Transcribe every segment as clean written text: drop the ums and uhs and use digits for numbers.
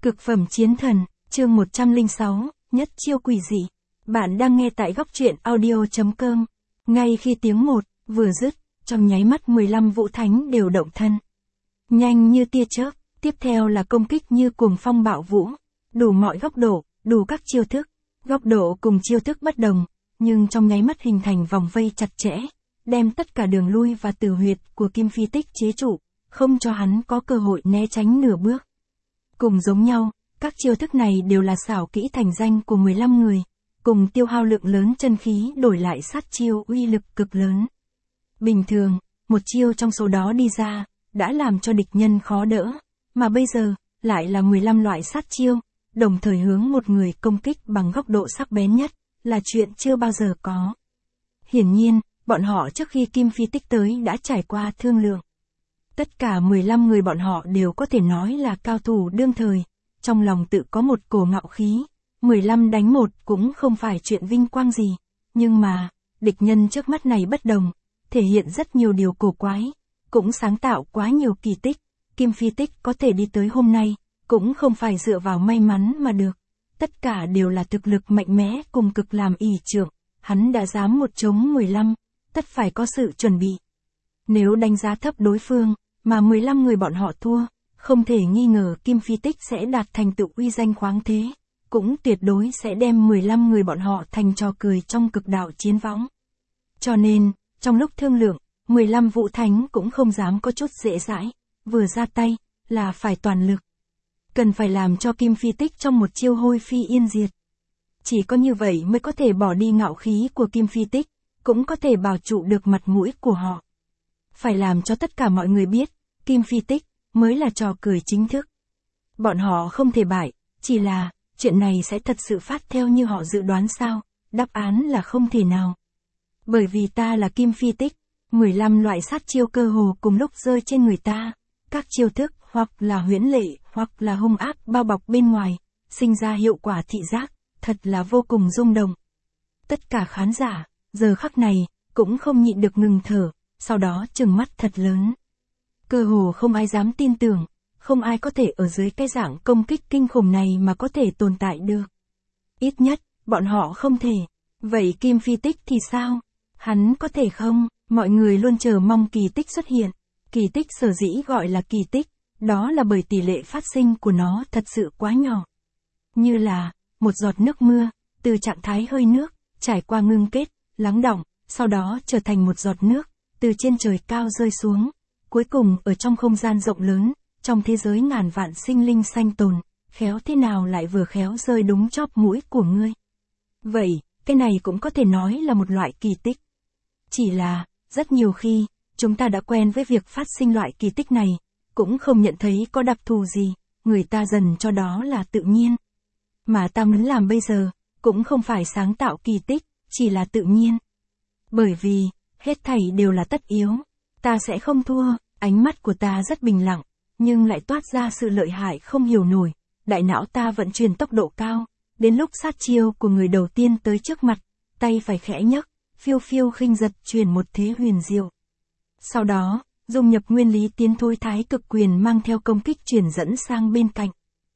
Cực phẩm chiến thần, chương 106, nhất chiêu quỷ dị. Bạn đang nghe tại góc truyện audio.com. Ngay khi tiếng một vừa dứt, trong nháy mắt 15 vũ thánh đều động thân. Nhanh như tia chớp, tiếp theo là công kích như cuồng phong bạo vũ. Đủ mọi góc độ, đủ các chiêu thức. Góc độ cùng chiêu thức bất đồng, nhưng trong nháy mắt hình thành vòng vây chặt chẽ, đem tất cả đường lui và tử huyệt của Kim Phi Tích chế trụ, không cho hắn có cơ hội né tránh nửa bước. Cùng giống nhau, các chiêu thức này đều là xảo kỹ thành danh của 15 người, cùng tiêu hao lượng lớn chân khí đổi lại sát chiêu uy lực cực lớn. Bình thường, một chiêu trong số đó đi ra, đã làm cho địch nhân khó đỡ, mà bây giờ, lại là 15 loại sát chiêu, đồng thời hướng một người công kích bằng góc độ sắc bén nhất, là chuyện chưa bao giờ có. Hiển nhiên, bọn họ trước khi Kim Phi Tích tới đã trải qua thương lượng. Tất cả 15 người bọn họ đều có thể nói là cao thủ đương thời, trong lòng tự có một cổ ngạo khí, 15 đánh 1 cũng không phải chuyện vinh quang gì, nhưng mà, địch nhân trước mắt này bất đồng, thể hiện rất nhiều điều cổ quái, cũng sáng tạo quá nhiều kỳ tích, Kim Phi Tích có thể đi tới hôm nay, cũng không phải dựa vào may mắn mà được, tất cả đều là thực lực mạnh mẽ cùng cực làm ỷ trưởng, hắn đã dám một chống 15, tất phải có sự chuẩn bị. Nếu đánh giá thấp đối phương, mà 15 người bọn họ thua, không thể nghi ngờ Kim Phi Tích sẽ đạt thành tựu uy danh khoáng thế, cũng tuyệt đối sẽ đem 15 người bọn họ thành trò cười trong cực đạo chiến võng. Cho nên, trong lúc thương lượng, 15 vũ thánh cũng không dám có chút dễ dãi, vừa ra tay, là phải toàn lực. Cần phải làm cho Kim Phi Tích trong một chiêu hôi phi yên diệt. Chỉ có như vậy mới có thể bỏ đi ngạo khí của Kim Phi Tích, cũng có thể bảo trụ được mặt mũi của họ. Phải làm cho tất cả mọi người biết, Kim Phi Tích mới là trò cười chính thức. Bọn họ không thể bại, chỉ là, chuyện này sẽ thật sự phát theo như họ dự đoán sao, đáp án là không thể nào. Bởi vì ta là Kim Phi Tích, 15 loại sát chiêu cơ hồ cùng lúc rơi trên người ta, các chiêu thức hoặc là huyễn lệ hoặc là hung ác bao bọc bên ngoài, sinh ra hiệu quả thị giác, thật là vô cùng rung động. Tất cả khán giả, giờ khắc này, cũng không nhịn được ngừng thở, sau đó trừng mắt thật lớn. Cơ hồ không ai dám tin tưởng, không ai có thể ở dưới cái dạng công kích kinh khủng này mà có thể tồn tại được. Ít nhất, bọn họ không thể. Vậy Kim Phi Tích thì sao? Hắn có thể không? Mọi người luôn chờ mong kỳ tích xuất hiện. Kỳ tích sở dĩ gọi là kỳ tích, đó là bởi tỷ lệ phát sinh của nó thật sự quá nhỏ. Như là, một giọt nước mưa, từ trạng thái hơi nước, trải qua ngưng kết, lắng đọng, sau đó trở thành một giọt nước, từ trên trời cao rơi xuống. Cuối cùng ở trong không gian rộng lớn, trong thế giới ngàn vạn sinh linh sanh tồn, khéo thế nào lại vừa khéo rơi đúng chóp mũi của ngươi. Vậy, cái này cũng có thể nói là một loại kỳ tích. Chỉ là, rất nhiều khi, chúng ta đã quen với việc phát sinh loại kỳ tích này, cũng không nhận thấy có đặc thù gì, người ta dần cho đó là tự nhiên. Mà ta muốn làm bây giờ, cũng không phải sáng tạo kỳ tích, chỉ là tự nhiên. Bởi vì, hết thảy đều là tất yếu, ta sẽ không thua. Ánh mắt của ta rất bình lặng, nhưng lại toát ra sự lợi hại không hiểu nổi. Đại não ta vận chuyển tốc độ cao, đến lúc sát chiêu của người đầu tiên tới trước mặt, tay phải khẽ nhấc, phiêu phiêu khinh giật truyền một thế huyền diệu. Sau đó, dung nhập nguyên lý tiến thối thái cực quyền mang theo công kích truyền dẫn sang bên cạnh.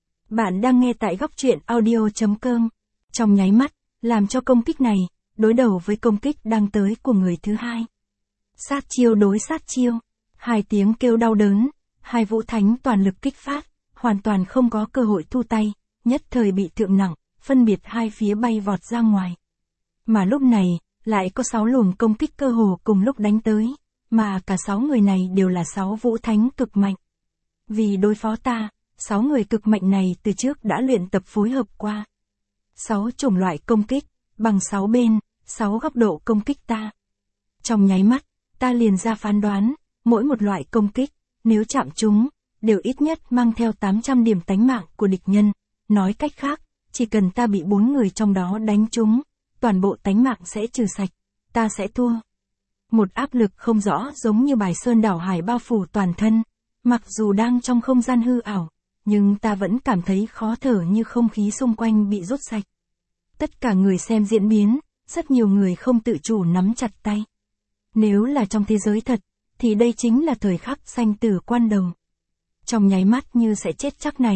Bạn đang nghe tại góc truyện audio.com. Trong nháy mắt, làm cho công kích này, đối đầu với công kích đang tới của người thứ hai. Sát chiêu đối sát chiêu. Hai tiếng kêu đau đớn, hai vũ thánh toàn lực kích phát, hoàn toàn không có cơ hội thu tay, nhất thời bị thượng nặng, phân biệt hai phía bay vọt ra ngoài. Mà lúc này, lại có 6 luồng công kích cơ hồ cùng lúc đánh tới, mà cả 6 người này đều là 6 vũ thánh cực mạnh. Vì đối phó ta, 6 người cực mạnh này từ trước đã luyện tập phối hợp qua. 6 chủng loại công kích, bằng 6 bên, 6 góc độ công kích ta. Trong nháy mắt, ta liền ra phán đoán. Mỗi một loại công kích, nếu chạm chúng, đều ít nhất mang theo 800 điểm tánh mạng của địch nhân. Nói cách khác, chỉ cần ta bị 4 người trong đó đánh chúng, toàn bộ tánh mạng sẽ trừ sạch, ta sẽ thua. Một áp lực không rõ giống như bài sơn đảo hải bao phủ toàn thân, mặc dù đang trong không gian hư ảo, nhưng ta vẫn cảm thấy khó thở như không khí xung quanh bị rút sạch. Tất cả người xem diễn biến, rất nhiều người không tự chủ nắm chặt tay. Nếu là trong thế giới thật, thì đây chính là thời khắc sanh tử quan đầu. Trong nháy mắt như sẽ chết chắc này,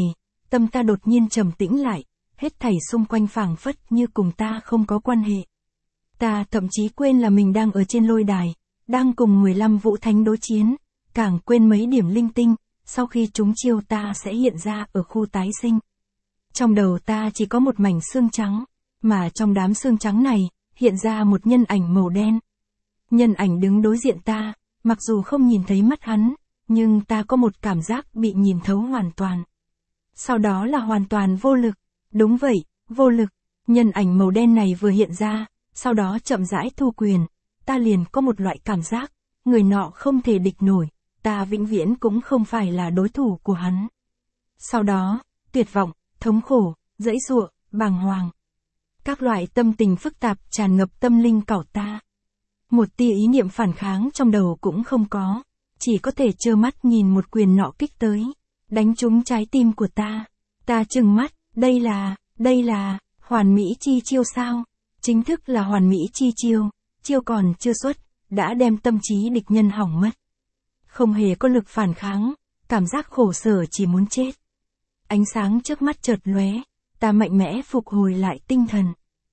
tâm ta đột nhiên trầm tĩnh lại, hết thảy xung quanh phảng phất như cùng ta không có quan hệ. Ta thậm chí quên là mình đang ở trên lôi đài, đang cùng 15 vũ thánh đối chiến, càng quên mấy điểm linh tinh, sau khi chúng chiêu ta sẽ hiện ra ở khu tái sinh. Trong đầu ta chỉ có một mảnh xương trắng, mà trong đám xương trắng này, hiện ra một nhân ảnh màu đen. Nhân ảnh đứng đối diện ta, mặc dù không nhìn thấy mắt hắn, nhưng ta có một cảm giác bị nhìn thấu hoàn toàn. Sau đó là hoàn toàn vô lực. Đúng vậy, vô lực. Nhân ảnh màu đen này vừa hiện ra, sau đó chậm rãi thu quyền, ta liền có một loại cảm giác, người nọ không thể địch nổi, ta vĩnh viễn cũng không phải là đối thủ của hắn. Sau đó, tuyệt vọng, thống khổ, giãy giụa, bàng hoàng. Các loại tâm tình phức tạp tràn ngập tâm linh cẩu ta. Một tia ý niệm phản kháng trong đầu cũng không có, chỉ có thể trơ mắt nhìn một quyền nọ kích tới, đánh trúng trái tim của ta. Ta trừng mắt, đây là, hoàn mỹ chi chiêu sao? Chính thức là hoàn mỹ chi chiêu, chiêu còn chưa xuất, đã đem tâm trí địch nhân hỏng mất. Không hề có lực phản kháng, cảm giác khổ sở chỉ muốn chết. Ánh sáng trước mắt chợt lóe, ta mạnh mẽ phục hồi lại tinh thần.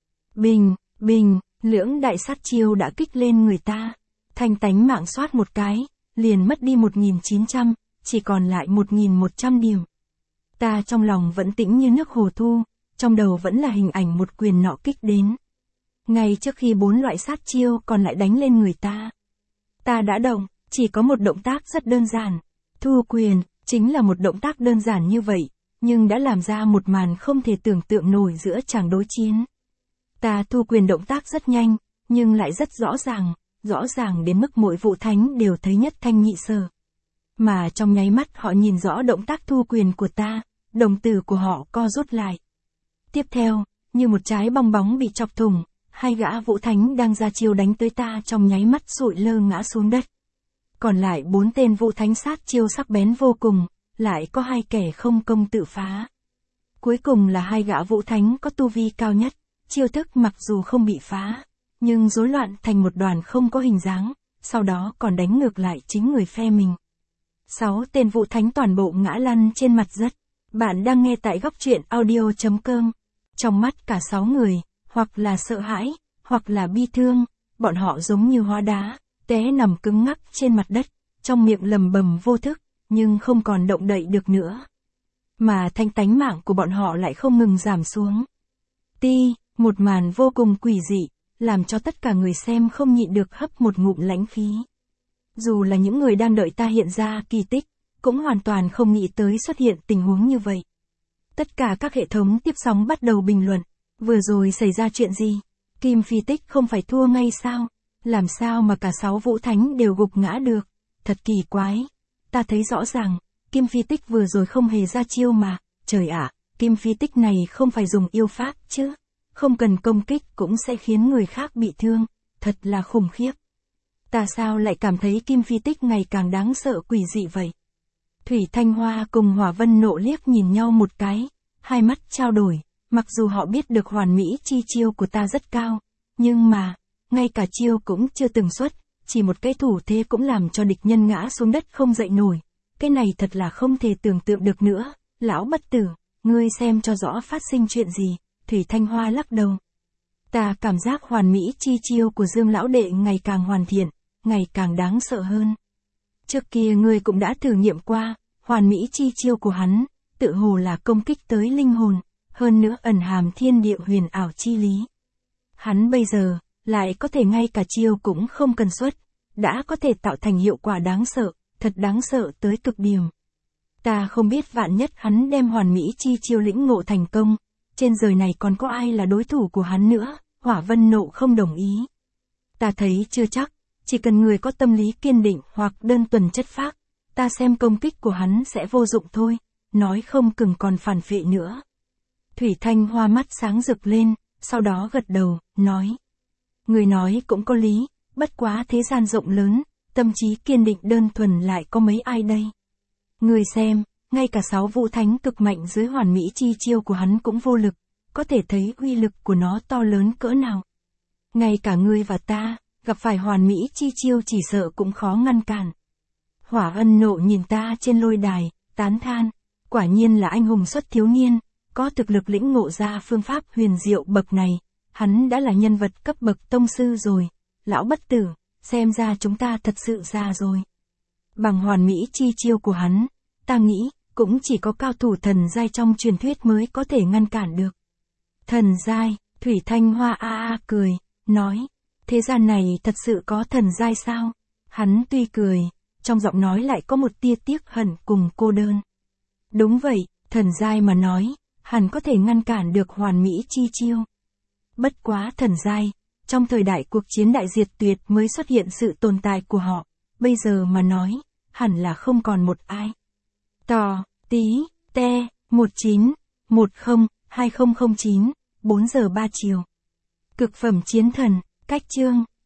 Bình, lưỡng đại sát chiêu đã kích lên người ta. Thanh tánh mạng xoát một cái, liền mất đi 1900, chỉ còn lại 1100 điểm. Ta trong lòng vẫn tĩnh như nước hồ thu, trong đầu vẫn là hình ảnh một quyền nọ kích đến. Ngay trước khi 4 loại sát chiêu còn lại đánh lên người ta. Ta đã động, chỉ có một động tác rất đơn giản. Thu quyền, chính là một động tác đơn giản như vậy, nhưng đã làm ra một màn không thể tưởng tượng nổi giữa chàng đối chiến. Ta thu quyền động tác rất nhanh, nhưng lại rất rõ ràng đến mức mỗi vũ thánh đều thấy nhất thanh nhị sở. Mà trong nháy mắt họ nhìn rõ động tác thu quyền của ta, đồng tử của họ co rút lại. Tiếp theo, như một trái bong bóng bị chọc thủng, 2 gã vũ thánh đang ra chiêu đánh tới ta trong nháy mắt sụi lơ ngã xuống đất. Còn lại 4 tên vũ thánh sát chiêu sắc bén vô cùng, lại có 2 kẻ không công tự phá. Cuối cùng là 2 gã vũ thánh có tu vi cao nhất, chiêu thức mặc dù không bị phá, nhưng rối loạn thành một đoàn không có hình dáng, sau đó còn đánh ngược lại chính người phe mình. 6 tên vũ thánh toàn bộ ngã lăn trên mặt đất. Bạn đang nghe tại góc truyện audio.com. Trong mắt cả 6 người, hoặc là sợ hãi, hoặc là bi thương, bọn họ giống như hóa đá, té nằm cứng ngắc trên mặt đất, trong miệng lầm bầm vô thức, nhưng không còn động đậy được nữa. Mà thanh tánh mạng của bọn họ lại không ngừng giảm xuống. Một màn vô cùng quỷ dị, làm cho tất cả người xem không nhịn được hấp một ngụm lãnh khí. Dù là những người đang đợi ta hiện ra kỳ tích, cũng hoàn toàn không nghĩ tới xuất hiện tình huống như vậy. Tất cả các hệ thống tiếp sóng bắt đầu bình luận, vừa rồi xảy ra chuyện gì? Kim Phi Tích không phải thua ngay sao? Làm sao mà cả 6 vũ thánh đều gục ngã được? Thật kỳ quái. Ta thấy rõ ràng, Kim Phi Tích vừa rồi không hề ra chiêu mà, trời ạ, Kim Phi Tích này không phải dùng yêu pháp chứ? Không cần công kích cũng sẽ khiến người khác bị thương, thật là khủng khiếp. Ta sao lại cảm thấy Kim Phi Tích ngày càng đáng sợ quỷ dị vậy? Thủy Thanh Hoa cùng Hỏa Vân Nộ liếc nhìn nhau một cái, hai mắt trao đổi, mặc dù họ biết được hoàn mỹ chi chiêu của ta rất cao, nhưng mà, ngay cả chiêu cũng chưa từng xuất, chỉ một cái thủ thế cũng làm cho địch nhân ngã xuống đất không dậy nổi. Cái này thật là không thể tưởng tượng được nữa, lão bất tử, ngươi xem cho rõ phát sinh chuyện gì. Thủy Thanh Hoa lắc đầu. Ta cảm giác hoàn mỹ chi chiêu của Dương lão đệ ngày càng hoàn thiện, ngày càng đáng sợ hơn. Trước kia ngươi cũng đã thử nghiệm qua, hoàn mỹ chi chiêu của hắn, tự hồ là công kích tới linh hồn, hơn nữa ẩn hàm thiên địa huyền ảo chi lý. Hắn bây giờ, lại có thể ngay cả chiêu cũng không cần xuất, đã có thể tạo thành hiệu quả đáng sợ, thật đáng sợ tới cực điểm. Ta không biết vạn nhất hắn đem hoàn mỹ chi chiêu lĩnh ngộ thành công, trên đời này còn có ai là đối thủ của hắn nữa, Hỏa Vân Nộ không đồng ý. Ta thấy chưa chắc, chỉ cần người có tâm lý kiên định hoặc đơn thuần chất phác, ta xem công kích của hắn sẽ vô dụng thôi, nói không chừng còn phản phệ nữa. Thủy Thanh Hoa mắt sáng rực lên, sau đó gật đầu, nói. Người nói cũng có lý, bất quá thế gian rộng lớn, tâm trí kiên định đơn thuần lại có mấy ai đây. Người xem, ngay cả 6 vũ thánh cực mạnh dưới hoàn mỹ chi chiêu của hắn cũng vô lực, có thể thấy uy lực của nó to lớn cỡ nào. Ngay cả ngươi và ta, gặp phải hoàn mỹ chi chiêu chỉ sợ cũng khó ngăn cản. Hỏa Ân Nộ nhìn ta trên lôi đài, tán than, Quả nhiên là anh hùng xuất thiếu niên, có thực lực lĩnh ngộ ra phương pháp huyền diệu bậc này, hắn đã là nhân vật cấp bậc tông sư rồi. Lão bất tử, xem ra chúng ta thật sự già rồi. Bằng hoàn mỹ chi chiêu của hắn, ta nghĩ, cũng chỉ có cao thủ thần giai trong truyền thuyết mới có thể ngăn cản được. Thần giai, Thủy Thanh Hoa cười, nói, thế gian này thật sự có thần giai sao? Hắn tuy cười, trong giọng nói lại có một tia tiếc hận cùng cô đơn. Đúng vậy, thần giai mà nói, hẳn có thể ngăn cản được hoàn mỹ chi chiêu. Bất quá thần giai, trong thời đại cuộc chiến đại diệt tuyệt mới xuất hiện sự tồn tại của họ, bây giờ mà nói, hẳn là không còn một ai. Tò, tí, te, 19102009, 4 giờ 3 chiều. Cực phẩm chiến thần, cách chương.